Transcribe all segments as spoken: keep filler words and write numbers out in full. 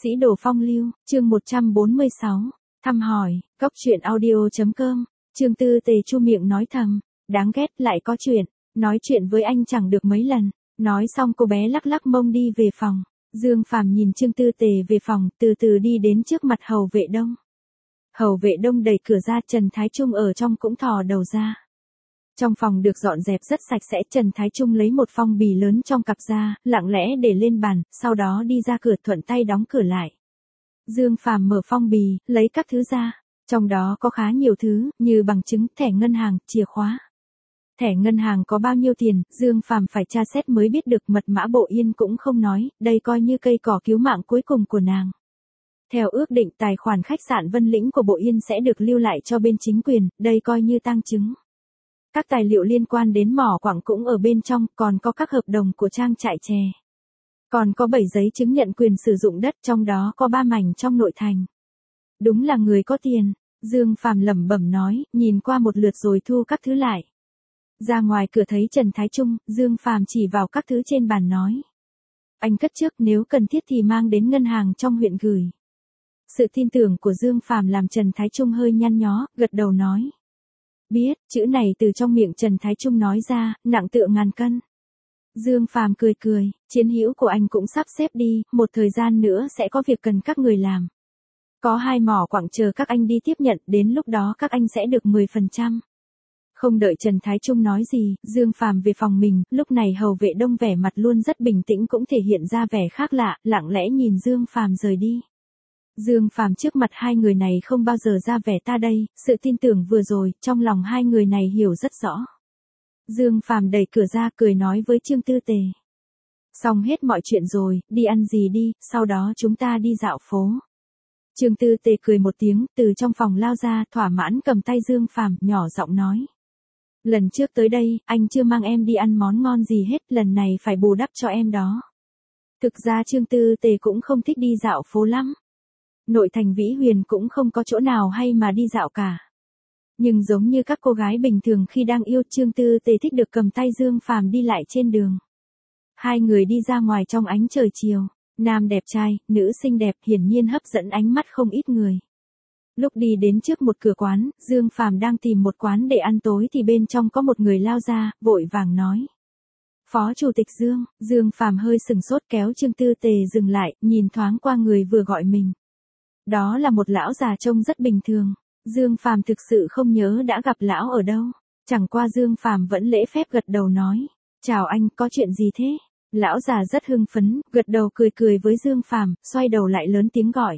Sĩ đồ phong lưu, chương một trăm bốn mươi sáu, thăm hỏi, cốc truyện audio chấm com, chương tư Tề chu miệng nói thầm, đáng ghét lại có chuyện, nói chuyện với anh chẳng được mấy lần, nói xong cô bé lắc lắc mông đi về phòng, Dương Phàm nhìn Trương Tư Tề về phòng, từ từ đi đến trước mặt Hầu Vệ Đông. Hầu Vệ Đông đẩy cửa ra, Trần Thái Trung ở trong cũng thò đầu ra. Trong phòng được dọn dẹp rất sạch sẽ, Trần Thái Trung lấy một phong bì lớn trong cặp ra, lặng lẽ để lên bàn, sau đó đi ra cửa thuận tay đóng cửa lại. Dương Phàm mở phong bì, lấy các thứ ra, trong đó có khá nhiều thứ, như bằng chứng, thẻ ngân hàng, chìa khóa. Thẻ ngân hàng có bao nhiêu tiền, Dương Phàm phải tra xét mới biết được, mật mã Bộ Yên cũng không nói, đây coi như cây cỏ cứu mạng cuối cùng của nàng. Theo ước định, tài khoản khách sạn Vân Lĩnh của Bộ Yên sẽ được lưu lại cho bên chính quyền, đây coi như tang chứng. Các tài liệu liên quan đến mỏ quặng cũng ở bên trong, còn có các hợp đồng của trang trại chè. Còn có bảy giấy chứng nhận quyền sử dụng đất, trong đó có ba mảnh trong nội thành. Đúng là người có tiền, Dương Phàm lẩm bẩm nói, nhìn qua một lượt rồi thu các thứ lại. Ra ngoài cửa thấy Trần Thái Trung, Dương Phàm chỉ vào các thứ trên bàn nói. Anh cất trước, nếu cần thiết thì mang đến ngân hàng trong huyện gửi. Sự tin tưởng của Dương Phàm làm Trần Thái Trung hơi nhăn nhó, gật đầu nói. Biết, chữ này từ trong miệng Trần Thái Trung nói ra, nặng tựa ngàn cân. Dương Phàm cười cười, chiến hữu của anh cũng sắp xếp đi, một thời gian nữa sẽ có việc cần các người làm. Có hai mỏ quặng chờ các anh đi tiếp nhận, đến lúc đó các anh sẽ được mười phần trăm. Không đợi Trần Thái Trung nói gì, Dương Phàm về phòng mình, lúc này Hầu Vệ Đông vẻ mặt luôn rất bình tĩnh cũng thể hiện ra vẻ khác lạ, lặng lẽ nhìn Dương Phàm rời đi. Dương Phàm trước mặt hai người này không bao giờ ra vẻ ta đây, sự tin tưởng vừa rồi, trong lòng hai người này hiểu rất rõ. Dương Phàm đẩy cửa ra, cười nói với Trương Tư Tề. Xong hết mọi chuyện rồi, đi ăn gì đi, sau đó chúng ta đi dạo phố. Trương Tư Tề cười một tiếng, từ trong phòng lao ra, thỏa mãn cầm tay Dương Phàm, nhỏ giọng nói. Lần trước tới đây, anh chưa mang em đi ăn món ngon gì hết, lần này phải bù đắp cho em đó. Thực ra Trương Tư Tề cũng không thích đi dạo phố lắm. Nội thành Vĩ Huyền cũng không có chỗ nào hay mà đi dạo cả. Nhưng giống như các cô gái bình thường khi đang yêu, Trương Tư Tề thích được cầm tay Dương Phàm đi lại trên đường. Hai người đi ra ngoài trong ánh trời chiều, nam đẹp trai, nữ xinh đẹp, hiển nhiên hấp dẫn ánh mắt không ít người. Lúc đi đến trước một cửa quán, Dương Phàm đang tìm một quán để ăn tối thì bên trong có một người lao ra, vội vàng nói. Phó Chủ tịch Dương, Dương Phàm hơi sừng sốt kéo Trương Tư Tề dừng lại, nhìn thoáng qua người vừa gọi mình. Đó là một lão già trông rất bình thường, Dương Phàm thực sự không nhớ đã gặp lão ở đâu, chẳng qua Dương Phàm vẫn lễ phép gật đầu nói, chào anh, có chuyện gì thế? Lão già rất hưng phấn, gật đầu cười cười với Dương Phàm, xoay đầu lại lớn tiếng gọi.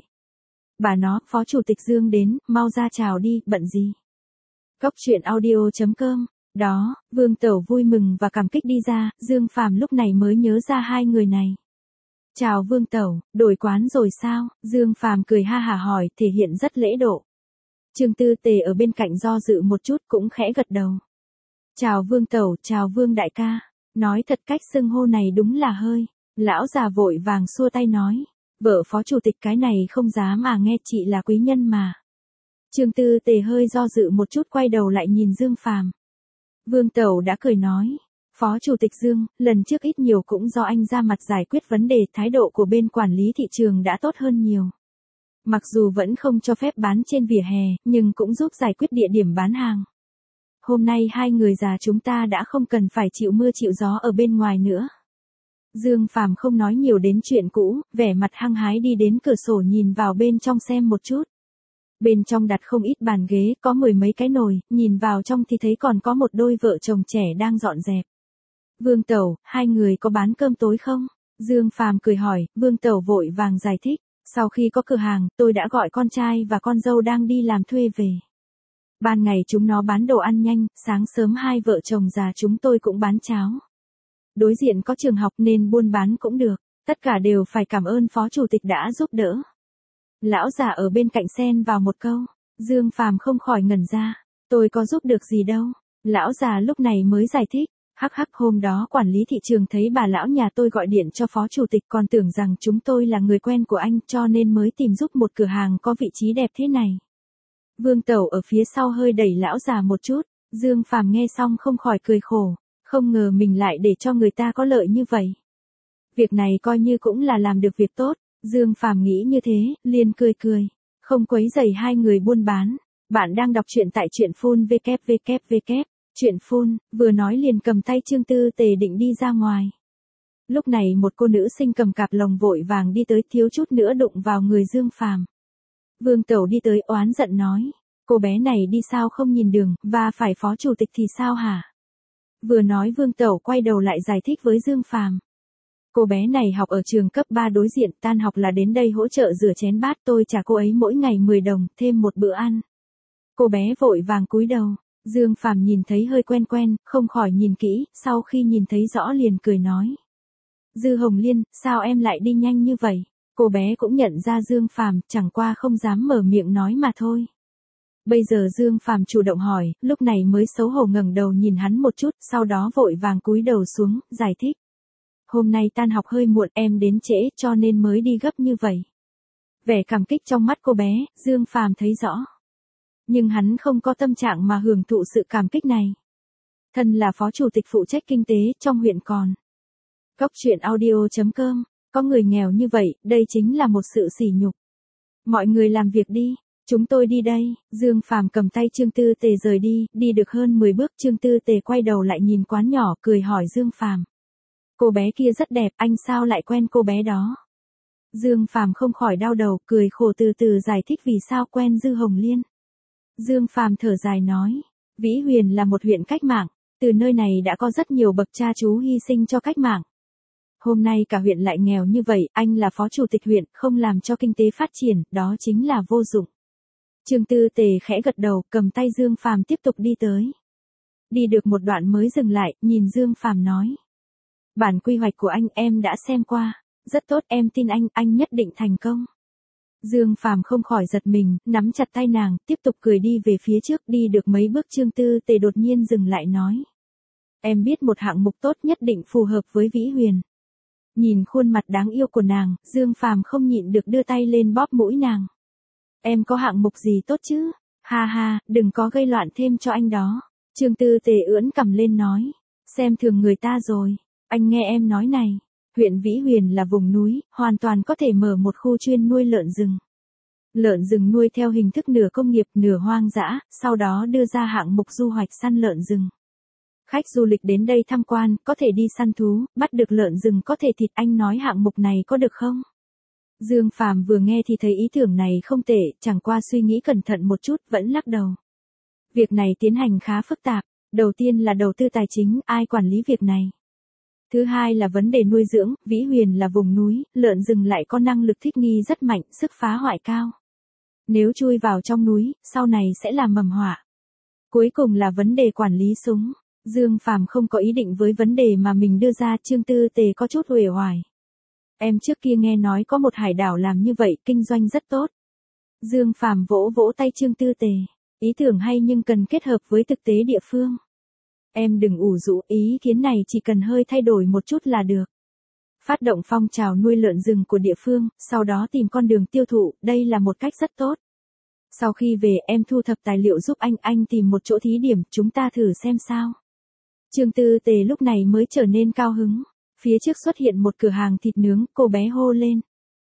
Bà nó, Phó Chủ tịch Dương đến, mau ra chào đi, bận gì? Cốc truyện audio chấm com, đó, Vương Tẩu vui mừng và cảm kích đi ra, Dương Phàm lúc này mới nhớ ra hai người này. Chào Vương Tẩu, đổi quán rồi sao? Dương Phàm cười ha hả hỏi, thể hiện rất lễ độ. Trương Tư Tề ở bên cạnh do dự một chút cũng khẽ gật đầu. Chào Vương Tẩu, chào Vương đại ca. Nói thật cách xưng hô này đúng là hơi. Lão già vội vàng xua tay nói. Vợ Phó Chủ tịch cái này không dám mà nghe, chị là quý nhân mà. Trương Tư Tề hơi do dự một chút quay đầu lại nhìn Dương Phàm. Vương Tẩu đã cười nói. Phó Chủ tịch Dương, lần trước ít nhiều cũng do anh ra mặt giải quyết vấn đề, thái độ của bên quản lý thị trường đã tốt hơn nhiều. Mặc dù vẫn không cho phép bán trên vỉa hè, nhưng cũng giúp giải quyết địa điểm bán hàng. Hôm nay hai người già chúng ta đã không cần phải chịu mưa chịu gió ở bên ngoài nữa. Dương Phàm không nói nhiều đến chuyện cũ, vẻ mặt hăng hái đi đến cửa sổ nhìn vào bên trong xem một chút. Bên trong đặt không ít bàn ghế, có mười mấy cái nồi, nhìn vào trong thì thấy còn có một đôi vợ chồng trẻ đang dọn dẹp. Vương Tẩu, hai người có bán cơm tối không? Dương Phàm cười hỏi, Vương Tẩu vội vàng giải thích. Sau khi có cửa hàng, tôi đã gọi con trai và con dâu đang đi làm thuê về. Ban ngày chúng nó bán đồ ăn nhanh, sáng sớm hai vợ chồng già chúng tôi cũng bán cháo. Đối diện có trường học nên buôn bán cũng được, tất cả đều phải cảm ơn Phó Chủ tịch đã giúp đỡ. Lão già ở bên cạnh xen vào một câu, Dương Phàm không khỏi ngẩn ra, tôi có giúp được gì đâu. Lão già lúc này mới giải thích. Hắc hắc, hôm đó quản lý thị trường thấy bà lão nhà tôi gọi điện cho Phó Chủ tịch, còn tưởng rằng chúng tôi là người quen của anh cho nên mới tìm giúp một cửa hàng có vị trí đẹp thế này. Vương Tẩu ở phía sau hơi đẩy lão già một chút, Dương Phàm nghe xong không khỏi cười khổ, không ngờ mình lại để cho người ta có lợi như vậy. Việc này coi như cũng là làm được việc tốt, Dương Phàm nghĩ như thế, liền cười cười, không quấy rầy hai người buôn bán. Bạn đang đọc truyện tại truyện phun vê kép vê kép vê kép. Truyện phun, vừa nói liền cầm tay Trương Tư Tề định đi ra ngoài. Lúc này một cô nữ sinh cầm cặp lồng vội vàng đi tới, thiếu chút nữa đụng vào người Dương Phàm. Vương Tẩu đi tới oán giận nói, cô bé này đi sao không nhìn đường, và phải phó chủ tịch thì sao hả? Vừa nói Vương Tẩu quay đầu lại giải thích với Dương Phàm. Cô bé này học ở trường cấp ba đối diện, tan học là đến đây hỗ trợ rửa chén bát, tôi trả cô ấy mỗi ngày mười đồng, thêm một bữa ăn. Cô bé vội vàng cúi đầu, Dương Phàm nhìn thấy hơi quen quen, không khỏi nhìn kỹ, sau khi nhìn thấy rõ liền cười nói. Dư Hồng Liên, sao em lại đi nhanh như vậy? Cô bé cũng nhận ra Dương Phàm, chẳng qua không dám mở miệng nói mà thôi. Bây giờ Dương Phàm chủ động hỏi, lúc này mới xấu hổ ngẩng đầu nhìn hắn một chút, sau đó vội vàng cúi đầu xuống, giải thích. Hôm nay tan học hơi muộn, em đến trễ cho nên mới đi gấp như vậy. Vẻ cảm kích trong mắt cô bé, Dương Phàm thấy rõ. Nhưng hắn không có tâm trạng mà hưởng thụ sự cảm kích này. Thân là phó chủ tịch phụ trách kinh tế trong huyện còn. Cóc truyện audio chấm com, có người nghèo như vậy, đây chính là một sự sỉ nhục. Mọi người làm việc đi, chúng tôi đi đây. Dương Phàm cầm tay Trương Tư Tề rời đi, đi được hơn mười bước Trương Tư Tề quay đầu lại nhìn quán nhỏ, cười hỏi Dương Phàm. Cô bé kia rất đẹp, anh sao lại quen cô bé đó? Dương Phàm không khỏi đau đầu, cười khổ từ từ giải thích vì sao quen Dư Hồng Liên. Dương Phàm thở dài nói, Vĩ Huyền là một huyện cách mạng, từ nơi này đã có rất nhiều bậc cha chú hy sinh cho cách mạng. Hôm nay cả huyện lại nghèo như vậy, anh là phó chủ tịch huyện, không làm cho kinh tế phát triển, đó chính là vô dụng. Trương Tư Tề khẽ gật đầu, cầm tay Dương Phàm tiếp tục đi tới. Đi được một đoạn mới dừng lại, nhìn Dương Phàm nói. Bản quy hoạch của anh em đã xem qua, rất tốt, em tin anh, anh nhất định thành công. Dương Phàm không khỏi giật mình, nắm chặt tay nàng, tiếp tục cười đi về phía trước, đi được mấy bước Trương Tư Tề đột nhiên dừng lại nói. Em biết một hạng mục tốt nhất định phù hợp với Vĩ Huyền. Nhìn khuôn mặt đáng yêu của nàng, Dương Phàm không nhịn được đưa tay lên bóp mũi nàng. Em có hạng mục gì tốt chứ? Ha ha, đừng có gây loạn thêm cho anh đó. Trương Tư Tề ưỡn cằm lên nói. Xem thường người ta rồi. Anh nghe em nói này. Huyện Vĩ Huyền là vùng núi, hoàn toàn có thể mở một khu chuyên nuôi lợn rừng. Lợn rừng nuôi theo hình thức nửa công nghiệp nửa hoang dã, sau đó đưa ra hạng mục du hoạch săn lợn rừng. Khách du lịch đến đây tham quan, có thể đi săn thú, bắt được lợn rừng có thể thịt, anh nói hạng mục này có được không? Dương Phàm vừa nghe thì thấy ý tưởng này không tệ, chẳng qua suy nghĩ cẩn thận một chút, vẫn lắc đầu. Việc này tiến hành khá phức tạp, đầu tiên là đầu tư tài chính, ai quản lý việc này? Thứ hai là vấn đề nuôi dưỡng, Vĩ Huyền là vùng núi, lợn rừng lại có năng lực thích nghi rất mạnh, sức phá hoại cao. Nếu chui vào trong núi, sau này sẽ là mầm họa. Cuối cùng là vấn đề quản lý súng. Dương Phàm không có ý định với vấn đề mà mình đưa ra, Trương Tư Tề có chút uể oải. Em trước kia nghe nói có một hải đảo làm như vậy, kinh doanh rất tốt. Dương Phàm vỗ vỗ tay Trương Tư Tề. Ý tưởng hay nhưng cần kết hợp với thực tế địa phương. Em đừng ủ rũ, ý kiến này chỉ cần hơi thay đổi một chút là được. Phát động phong trào nuôi lợn rừng của địa phương, sau đó tìm con đường tiêu thụ, đây là một cách rất tốt. Sau khi về em thu thập tài liệu giúp anh, anh tìm một chỗ thí điểm, chúng ta thử xem sao. Trương Tư Tề lúc này mới trở nên cao hứng. Phía trước xuất hiện một cửa hàng thịt nướng, cô bé hô lên.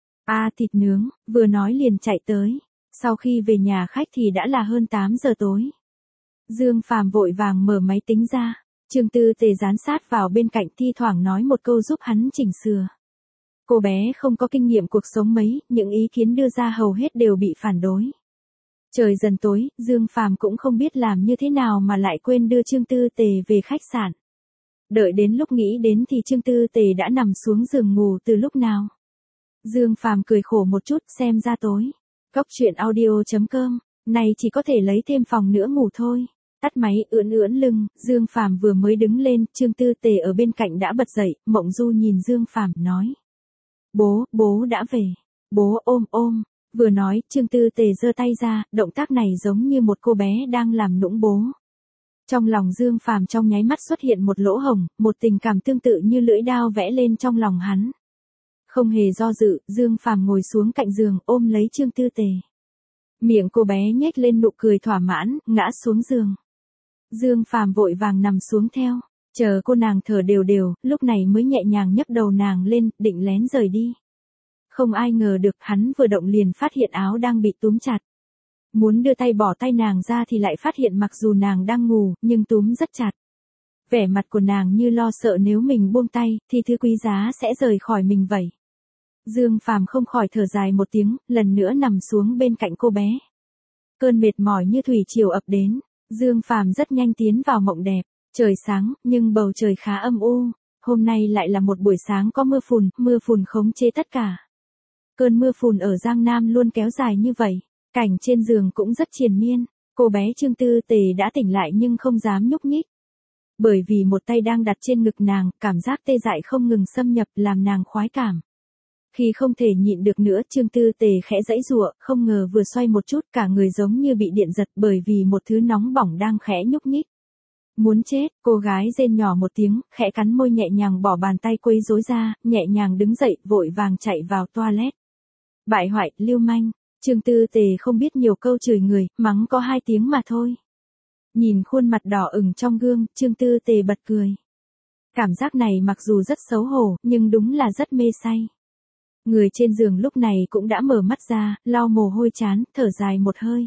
À thịt nướng, vừa nói liền chạy tới. Sau khi về nhà khách thì đã là hơn tám giờ tối. Dương Phàm vội vàng mở máy tính ra. Trương Tư Tề dán sát vào bên cạnh thi thoảng nói một câu giúp hắn chỉnh sửa. Cô bé không có kinh nghiệm cuộc sống mấy, những ý kiến đưa ra hầu hết đều bị phản đối. Trời dần tối, Dương Phàm cũng không biết làm như thế nào mà lại quên đưa Trương Tư Tề về khách sạn. Đợi đến lúc nghĩ đến thì Trương Tư Tề đã nằm xuống giường ngủ từ lúc nào. Dương Phàm cười khổ một chút, xem ra tối. Cóc truyện audio chấm com, này chỉ có thể lấy thêm phòng nữa ngủ thôi. Tắt máy, ưỡn ưỡn lưng, Dương Phàm vừa mới đứng lên, Trương Tư Tề ở bên cạnh đã bật dậy, Mộng Du nhìn Dương Phàm nói. Bố, bố đã về. Bố ôm ôm. Vừa nói, Trương Tư Tề giơ tay ra, động tác này giống như một cô bé đang làm nũng bố. Trong lòng Dương Phàm trong nháy mắt xuất hiện một lỗ hổng, một tình cảm tương tự như lưỡi dao vẽ lên trong lòng hắn. Không hề do dự, Dương Phàm ngồi xuống cạnh giường, ôm lấy Trương Tư Tề. Miệng cô bé nhếch lên nụ cười thỏa mãn, ngã xuống giường. Dương Phàm vội vàng nằm xuống theo, chờ cô nàng thở đều đều, lúc này mới nhẹ nhàng nhấc đầu nàng lên, định lén rời đi. Không ai ngờ được hắn vừa động liền phát hiện áo đang bị túm chặt. Muốn đưa tay bỏ tay nàng ra thì lại phát hiện mặc dù nàng đang ngủ, nhưng túm rất chặt. Vẻ mặt của nàng như lo sợ nếu mình buông tay, thì thứ quý giá sẽ rời khỏi mình vậy. Dương Phàm không khỏi thở dài một tiếng, lần nữa nằm xuống bên cạnh cô bé. Cơn mệt mỏi như thủy triều ập đến, Dương Phàm rất nhanh tiến vào mộng đẹp. Trời sáng, nhưng bầu trời khá âm u. Hôm nay lại là một buổi sáng có mưa phùn, mưa phùn khống chế tất cả. Cơn mưa phùn ở Giang Nam luôn kéo dài như vậy. Cảnh trên giường cũng rất triền miên. Cô bé Trương Tư Tề đã tỉnh lại nhưng không dám nhúc nhích. Bởi vì một tay đang đặt trên ngực nàng, cảm giác tê dại không ngừng xâm nhập làm nàng khoái cảm. Khi không thể nhịn được nữa, Trương Tư Tề khẽ giãy giụa, không ngờ vừa xoay một chút cả người giống như bị điện giật bởi vì một thứ nóng bỏng đang khẽ nhúc nhích. Muốn chết, cô gái rên nhỏ một tiếng, khẽ cắn môi nhẹ nhàng bỏ bàn tay quấy rối ra, nhẹ nhàng đứng dậy, vội vàng chạy vào toilet. Bại hoại, lưu manh. Trương Tư Tề không biết nhiều câu chửi người, mắng có hai tiếng mà thôi. Nhìn khuôn mặt đỏ ửng trong gương, Trương Tư Tề bật cười. Cảm giác này mặc dù rất xấu hổ, nhưng đúng là rất mê say. Người trên giường lúc này cũng đã mở mắt ra, lau mồ hôi chán, thở dài một hơi.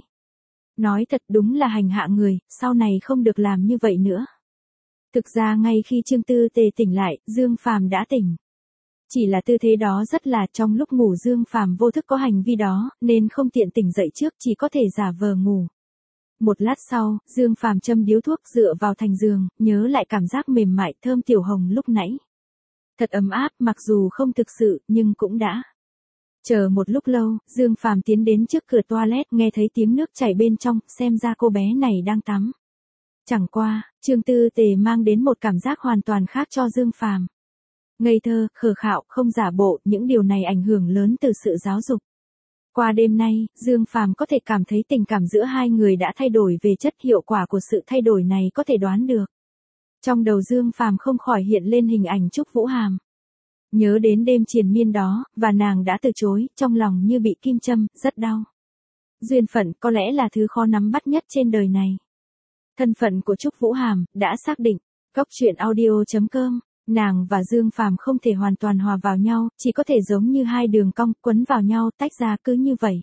Nói thật đúng là hành hạ người, sau này không được làm như vậy nữa. Thực ra ngay khi Trương Tư Tề tỉnh lại, Dương Phàm đã tỉnh. Chỉ là tư thế đó rất là trong lúc ngủ Dương Phàm vô thức có hành vi đó, nên không tiện tỉnh dậy trước chỉ có thể giả vờ ngủ. Một lát sau, Dương Phàm châm điếu thuốc dựa vào thành giường, nhớ lại cảm giác mềm mại thơm tiểu hồng lúc nãy. Thật ấm áp, mặc dù không thực sự, nhưng cũng đã. Chờ một lúc lâu, Dương Phàm tiến đến trước cửa toilet, nghe thấy tiếng nước chảy bên trong, xem ra cô bé này đang tắm. Chẳng qua, Trương Tư Tề mang đến một cảm giác hoàn toàn khác cho Dương Phàm. Ngây thơ, khờ khạo, không giả bộ, những điều này ảnh hưởng lớn từ sự giáo dục. Qua đêm nay, Dương Phàm có thể cảm thấy tình cảm giữa hai người đã thay đổi về chất, hiệu quả của sự thay đổi này có thể đoán được. Trong đầu Dương Phàm không khỏi hiện lên hình ảnh Trúc Vũ Hàm. Nhớ đến đêm triền miên đó, và nàng đã từ chối, trong lòng như bị kim châm, rất đau. Duyên phận có lẽ là thứ khó nắm bắt nhất trên đời này. Thân phận của Trúc Vũ Hàm đã xác định. Góc truyện audio chấm com. Nàng và Dương Phàm không thể hoàn toàn hòa vào nhau, chỉ có thể giống như hai đường cong quấn vào nhau, tách ra cứ như vậy.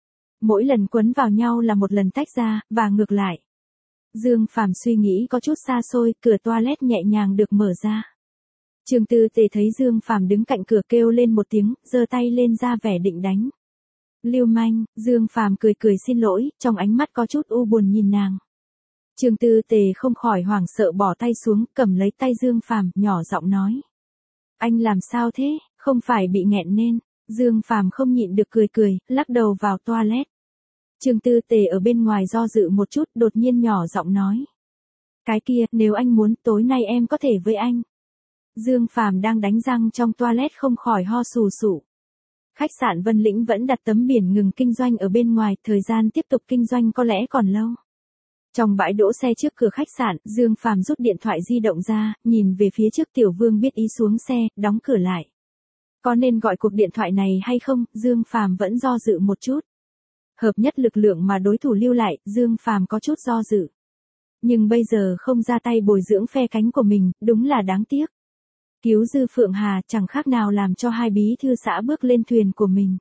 Mỗi lần quấn vào nhau là một lần tách ra, và ngược lại. Dương Phàm suy nghĩ có chút xa xôi, cửa toilet nhẹ nhàng được mở ra. Trương Tư Tề thấy Dương Phàm đứng cạnh cửa kêu lên một tiếng, giơ tay lên ra vẻ định đánh. Lưu manh, Dương Phàm cười cười xin lỗi, trong ánh mắt có chút u buồn nhìn nàng. Trương Tư Tề không khỏi hoảng sợ bỏ tay xuống, cầm lấy tay Dương Phàm, nhỏ giọng nói. Anh làm sao thế, không phải bị nghẹn nên. Dương Phàm không nhịn được cười cười, lắc đầu vào toilet. Trương Tư Tề ở bên ngoài do dự một chút, đột nhiên nhỏ giọng nói. Cái kia, nếu anh muốn, tối nay em có thể với anh. Dương Phàm đang đánh răng trong toilet không khỏi ho sù sụ. Khách sạn Vân Lĩnh vẫn đặt tấm biển ngừng kinh doanh ở bên ngoài, thời gian tiếp tục kinh doanh có lẽ còn lâu. Trong bãi đỗ xe trước cửa khách sạn, Dương Phàm rút điện thoại di động ra, nhìn về phía trước Tiểu Vương biết ý xuống xe, đóng cửa lại. Có nên gọi cuộc điện thoại này hay không, Dương Phàm vẫn do dự một chút. Hợp nhất lực lượng mà đối thủ lưu lại, Dương Phàm có chút do dự. Nhưng bây giờ không ra tay bồi dưỡng phe cánh của mình, đúng là đáng tiếc. Cứu Dư Phượng Hà chẳng khác nào làm cho hai bí thư xã bước lên thuyền của mình.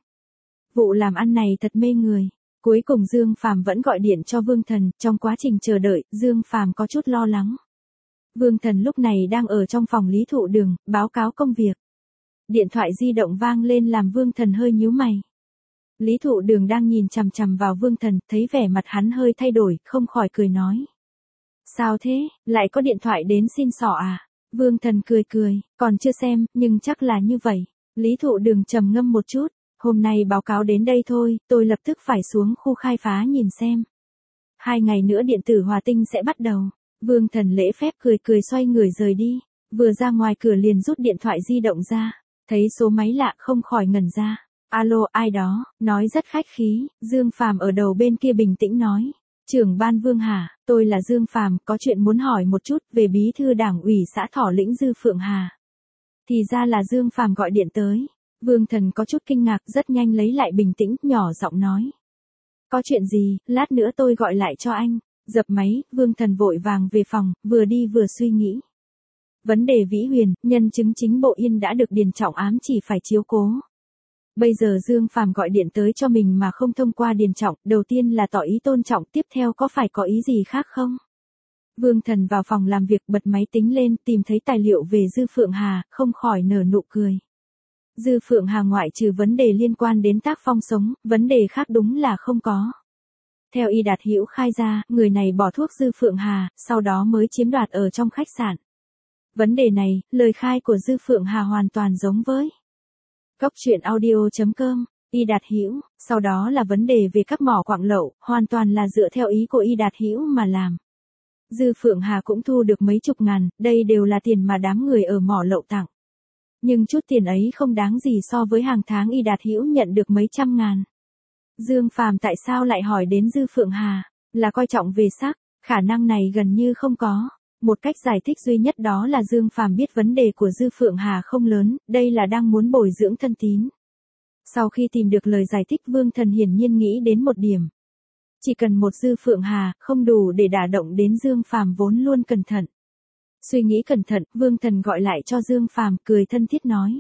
Vụ làm ăn này thật mê người. Cuối cùng Dương Phàm vẫn gọi điện cho Vương Thần, trong quá trình chờ đợi, Dương Phàm có chút lo lắng. Vương Thần lúc này đang ở trong phòng Lý Thụ Đường, báo cáo công việc. Điện thoại di động vang lên làm Vương Thần hơi nhíu mày. Lý Thụ Đường đang nhìn chằm chằm vào Vương Thần, thấy vẻ mặt hắn hơi thay đổi, không khỏi cười nói. Sao thế, lại có điện thoại đến xin xỏ à? Vương Thần cười cười, còn chưa xem, nhưng chắc là như vậy. Lý Thụ Đường trầm ngâm một chút. Hôm nay báo cáo đến đây thôi, tôi lập tức phải xuống khu khai phá nhìn xem. Hai ngày nữa điện tử hòa tinh sẽ bắt đầu. Vương Thần lễ phép cười cười xoay người rời đi. Vừa ra ngoài cửa liền rút điện thoại di động ra. Thấy số máy lạ không khỏi ngẩn ra. Alo, ai đó, nói rất khách khí. Dương Phàm ở đầu bên kia bình tĩnh nói. Trưởng ban Vương Hà, tôi là Dương Phàm, có chuyện muốn hỏi một chút về bí thư đảng ủy xã Thỏ Lĩnh Dư Phượng Hà. Thì ra là Dương Phàm gọi điện tới. Vương Thần có chút kinh ngạc, rất nhanh lấy lại bình tĩnh, nhỏ giọng nói. Có chuyện gì, lát nữa tôi gọi lại cho anh. Dập máy, Vương Thần vội vàng về phòng, vừa đi vừa suy nghĩ. Vấn đề Vĩ Huyền, nhân chứng chính Bộ Yên đã được Điền Trọng Ám chỉ phải chiếu cố. Bây giờ Dương Phàm gọi điện tới cho mình mà không thông qua Điền Trọng, đầu tiên là tỏ ý tôn trọng, tiếp theo có phải có ý gì khác không? Vương Thần vào phòng làm việc bật máy tính lên, tìm thấy tài liệu về Dư Phượng Hà, không khỏi nở nụ cười. Dư Phượng Hà ngoại trừ vấn đề liên quan đến tác phong sống, vấn đề khác đúng là không có. Theo Y Đạt Hữu khai ra, người này bỏ thuốc Dư Phượng Hà, sau đó mới chiếm đoạt ở trong khách sạn. Vấn đề này, lời khai của Dư Phượng Hà hoàn toàn giống với Cốc truyện audio chấm com, Y Đạt Hữu, sau đó là vấn đề về các mỏ quặng lậu, hoàn toàn là dựa theo ý của Y Đạt Hữu mà làm. Dư Phượng Hà cũng thu được mấy chục ngàn, đây đều là tiền mà đám người ở mỏ lậu tặng. Nhưng chút tiền ấy không đáng gì so với hàng tháng Y Đạt Hữu nhận được mấy trăm ngàn. Dương Phàm tại sao lại hỏi đến Dư Phượng Hà, là coi trọng về sắc, khả năng này gần như không có. Một cách giải thích duy nhất đó là Dương Phàm biết vấn đề của Dư Phượng Hà không lớn, đây là đang muốn bồi dưỡng thân tín. Sau khi tìm được lời giải thích, Vương Thần hiển nhiên nghĩ đến một điểm. Chỉ cần một Dư Phượng Hà, không đủ để đả động đến Dương Phàm vốn luôn cẩn thận. Suy nghĩ cẩn thận, Vương Thần gọi lại cho Dương Phàm, cười thân thiết nói.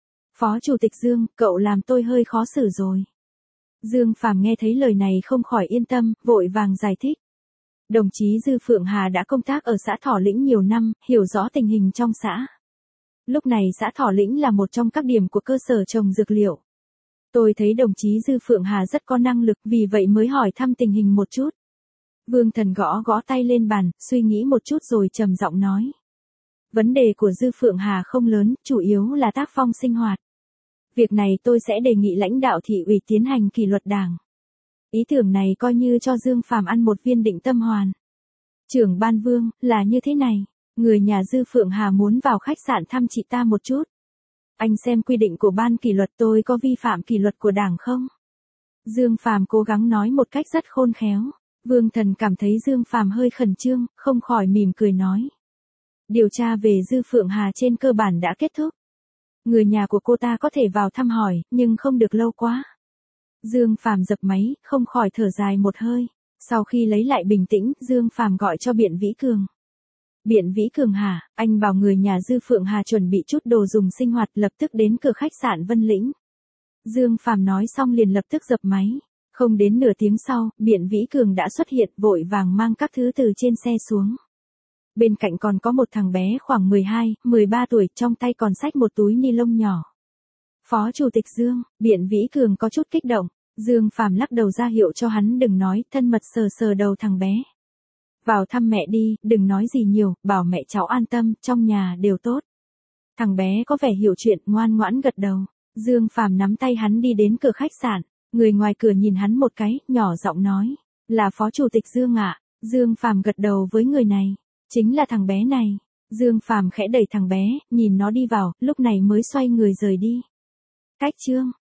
Phó Chủ tịch Dương, cậu làm tôi hơi khó xử rồi. Dương Phàm nghe thấy lời này không khỏi yên tâm, vội vàng giải thích. Đồng chí Dư Phượng Hà đã công tác ở xã Thỏ Lĩnh nhiều năm, hiểu rõ tình hình trong xã. Lúc này xã Thỏ Lĩnh là một trong các điểm của cơ sở trồng dược liệu. Tôi thấy đồng chí Dư Phượng Hà rất có năng lực, vì vậy mới hỏi thăm tình hình một chút. Vương Thần gõ gõ tay lên bàn, suy nghĩ một chút rồi trầm giọng nói. Vấn đề của Dư Phượng Hà không lớn, chủ yếu là tác phong sinh hoạt. Việc này tôi sẽ đề nghị lãnh đạo thị ủy tiến hành kỷ luật đảng. Ý tưởng này coi như cho Dương Phàm ăn một viên định tâm hoàn. Trưởng ban Vương, là như thế này, người nhà Dư Phượng Hà muốn vào khách sạn thăm chị ta một chút. Anh xem quy định của ban kỷ luật tôi có vi phạm kỷ luật của đảng không? Dương Phàm cố gắng nói một cách rất khôn khéo. Vương Thần cảm thấy Dương Phàm hơi khẩn trương, không khỏi mỉm cười nói. Điều tra về Dư Phượng Hà trên cơ bản đã kết thúc. Người nhà của cô ta có thể vào thăm hỏi, nhưng không được lâu quá. Dương Phàm dập máy, không khỏi thở dài một hơi. Sau khi lấy lại bình tĩnh, Dương Phàm gọi cho Biện Vĩ Cường. Biện Vĩ Cường hả, anh bảo người nhà Dư Phượng Hà chuẩn bị chút đồ dùng sinh hoạt, lập tức đến cửa khách sạn Vân Lĩnh. Dương Phàm nói xong liền lập tức dập máy. Không đến nửa tiếng sau, Biện Vĩ Cường đã xuất hiện, vội vàng mang các thứ từ trên xe xuống. Bên cạnh còn có một thằng bé khoảng mười hai, mười ba tuổi, trong tay còn xách một túi ni lông nhỏ. Phó Chủ tịch Dương, Biện Vĩ Cường có chút kích động. Dương Phàm lắc đầu ra hiệu cho hắn đừng nói, thân mật sờ sờ đầu thằng bé. Vào thăm mẹ đi, đừng nói gì nhiều, bảo mẹ cháu an tâm, trong nhà đều tốt. Thằng bé có vẻ hiểu chuyện, ngoan ngoãn gật đầu. Dương Phàm nắm tay hắn đi đến cửa khách sạn. Người ngoài cửa nhìn hắn một cái, nhỏ giọng nói. Là Phó Chủ tịch Dương ạ. Dương Phàm gật đầu với người này. Chính là thằng bé này. Dương Phàm khẽ đẩy thằng bé, nhìn nó đi vào, lúc này mới xoay người rời đi. Cách chương.